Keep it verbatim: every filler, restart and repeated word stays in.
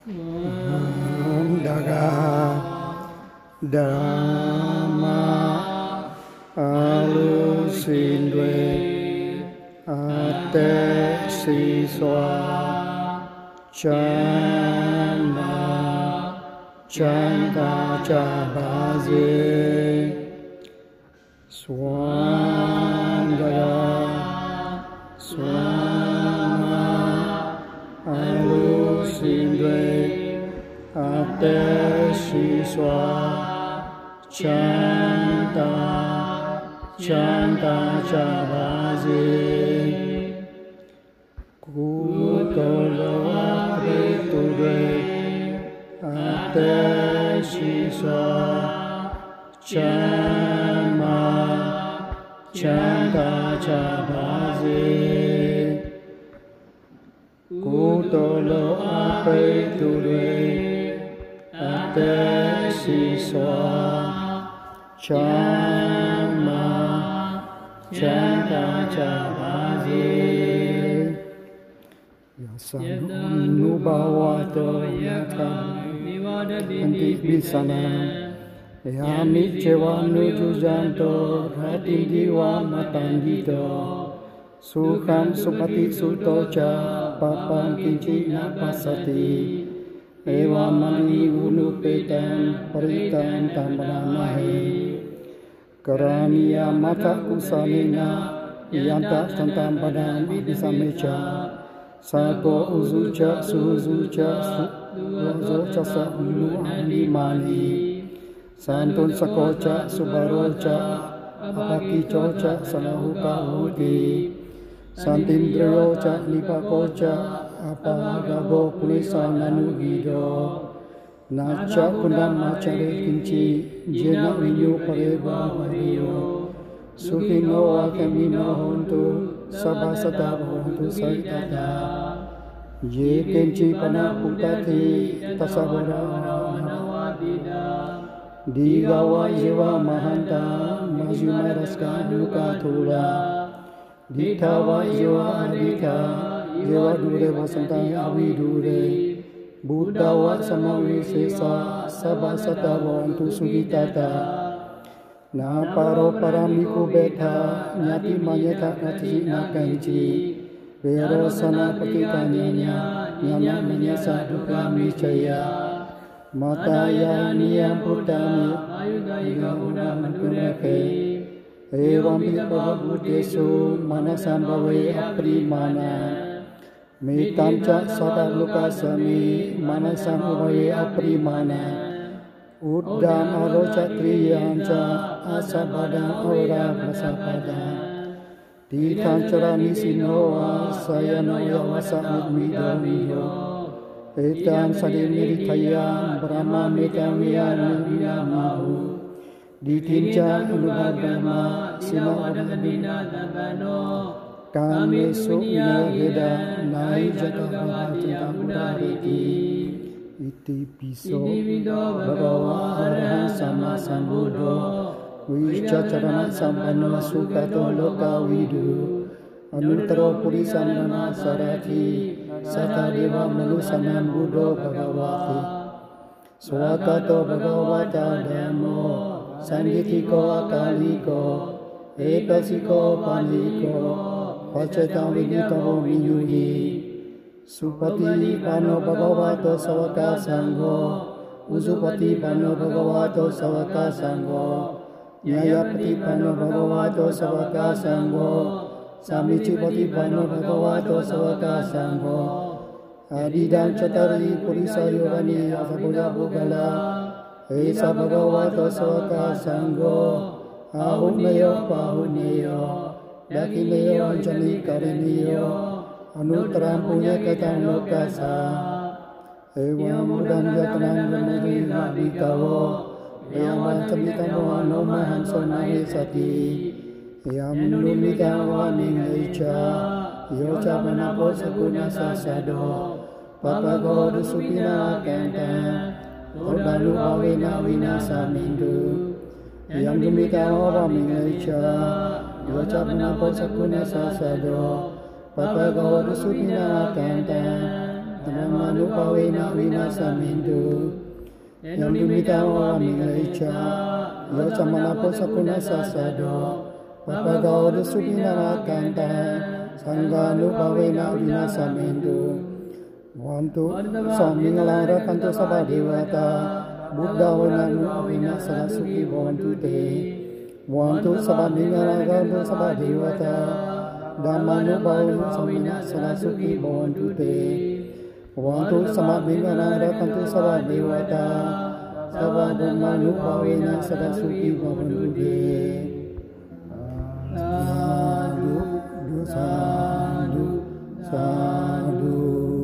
Daga Dhamma Alusindwe Ate Siswa Chana Chanta Chabaze Swandaya Swama Alusindwe Ate Siswa Chanta Chanta Chabaze Kutolo Abetudwe Ate Siswa Chama Chanta Chabaze Kutolo Abetudwe Ate Siswa Chama Chanta Chabaze Yasanu Bhawato Yatam Anti Bisana Yami Cewa Nuju Janto Hati Diwa Matangito Sukham Supati Sutocha Papam Kinci Napasati Ewa Mani Unupetan Peritan Tambanamahe Karaniya Mata Kusalina Yanta Santam Padam Abisamecha Sako Uzucha Suzucha Suzucha Sa'ulu Animani Santun Sakocha Subarocha Apakichocha Salahuka Udi Santindrocha Nipakocha Apagago Pulisa Nanugido Nacha Kundam Machare Kinchi Jena Vinyu Pareba Vario Sukhino Akamino Hontu Sabasata Hontu Saitata Ye Kenchi Pana Putati Tasavara Manawabida Digawa Jiva Mahanta Majumaraska Nukatura Ditawa Jiva Adita Jiva Dure Vasanta Avidure Buddhawa Samawi Sesa Sabasata Vantu Sugitata Na Paro Paramiku Beta Nyati Manyata Nati Nakanchi Vero Sana Pakitanyanya Nyana Menyasa Dukami Chaya Mataya Niyam Putami Ayudaiga Udam Purake Evam Pipabudesu Manasambhawe Aprimana Metamcha Sadalukasami Manasambhawe Aprimana Uddam Arochatriyancha Asabadam Aura Masapada Titanchara Nisinoa Sayanoya Vasa Udmido Mido Etam Sadimiritayam Brahma Metamiyan Niriyamahu Ditincha Anubhagama Sima Udabina Dabano Kami Sukna Veda Nai Jata Bhavata Udariti Iti Piso Bhagava Arahant Sama Sambuddho Vichacharana Sampano Sukato Loka Vidu Anuttaro Purisamana Sarati Sata Deva Manusanam Buddho Bhagavati Swakato Bhagavata Dhammo Sangitiko Akaliko Ekasiko Paliko Pacetam Vidito Viyuhi Supati Pano Bhagavato Savaka Sangho Uzupati Pano Bhagavato Savaka Sangho Nyayapati Pano Bhagavato Savaka Sangho Samichipati Pano Bhagavato Savaka Sangho Adidam Chatari Purisa Yogani Asabuddha Bhugala Esa Bhagavato Savaka Sangho Ahuneyo Pahuneyo Dakineyo Anjali Kariniyo Anutram Punya Katam Lokasa Ewa Mudam Jatran Ramadi Nabikawo Ewa Chamitamo Anomahan Sonai Sati Ewa Nulitawa Ningecha Yocha Manapo Sakuna Sasado Papa God Supina Kanta Odalu Avena Vina Samindu Yang Dumitawa Mingecha Yocha Manapo Sakuna Sasado Papa God Supina Kanta Dhammanupavena vinasamintu yang diminta wami leica yo camana posakuna sasado papagao desukina rakanta sangganupavena vinasamintu wantu samingalara kanto sabadewata buddha wananu avina sarasuki wantu te wantu samingalara kanto sabadewata dhammanupavena samina sarasuki wantu te wantu samingalara kanto sabadewata sabadhammanupavena sarasuki wantu te sadhu sadhu sadhu